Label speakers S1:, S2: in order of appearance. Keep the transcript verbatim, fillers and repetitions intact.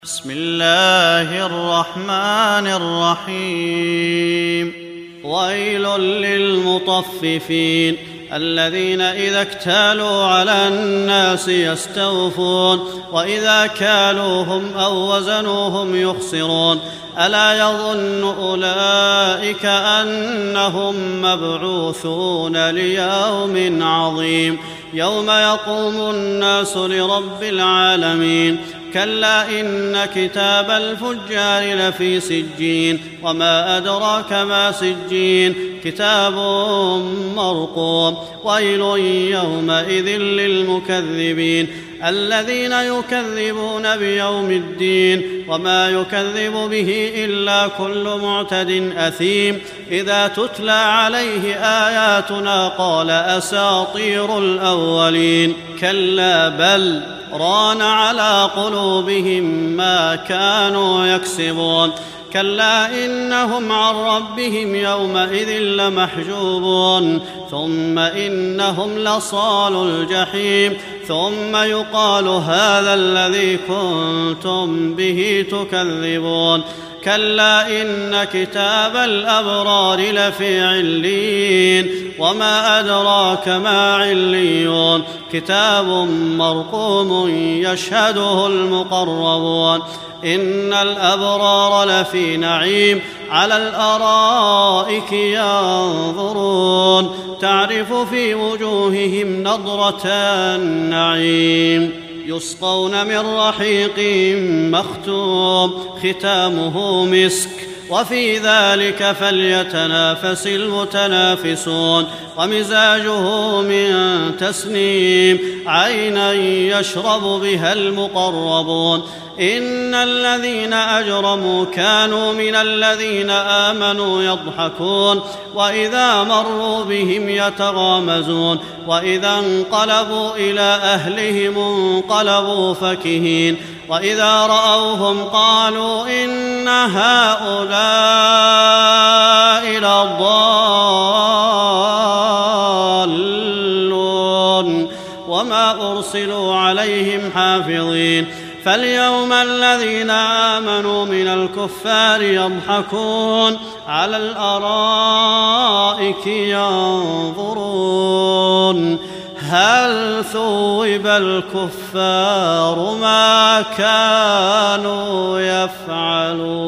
S1: بسم الله الرحمن الرحيم. ويل للمطففين الذين إذا اكتالوا على الناس يستوفون وإذا كالوهم أو وزنوهم يخسرون ألا يظن أولئك أنهم مبعوثون ليوم عظيم يوم يقوم الناس لرب العالمين. كلا إن كتاب الفجار لفي سجين وما أدراك ما سجين كتاب مرقوم. ويل يومئذ للمكذبين الذين يكذبون بيوم الدين وما يكذب به إلا كل معتد أثيم إذا تتلى عليه آياتنا قال أساطير الأولين. كلا بل ران على قلوبهم ما كانوا يكسبون. كلا إنهم عن ربهم يومئذ لمحجوبون ثم إنهم لصالو الجحيم ثم يقال هذا الذي كنتم به تكذبون. كلا إن كتاب الأبرار لفي عليين وما أدراك ما عليون كتاب مرقوم يشهده المقربون. إن الأبرار لفي نعيم على الأرائك ينظرون تعرف في وجوههم نضرة النعيم يسقون من رحيق مختوم ختامه مسك وفي ذلك فليتنافس المتنافسون. ومزاجه من تسنيم عينا يشرب بها المقربون. إن الذين أجرموا كانوا من الذين آمنوا يضحكون وإذا مروا بهم يتغامزون وإذا انقلبوا إلى أهلهم انقلبوا فكهين وإذا رأوهم قالوا إن هؤلاء لضالون وما أرسلوا عليهم حافظين. فاليوم الذين آمنوا من الكفار يضحكون على الأرائك ينظرون هل ثوب الكفار ما كانوا يفعلون.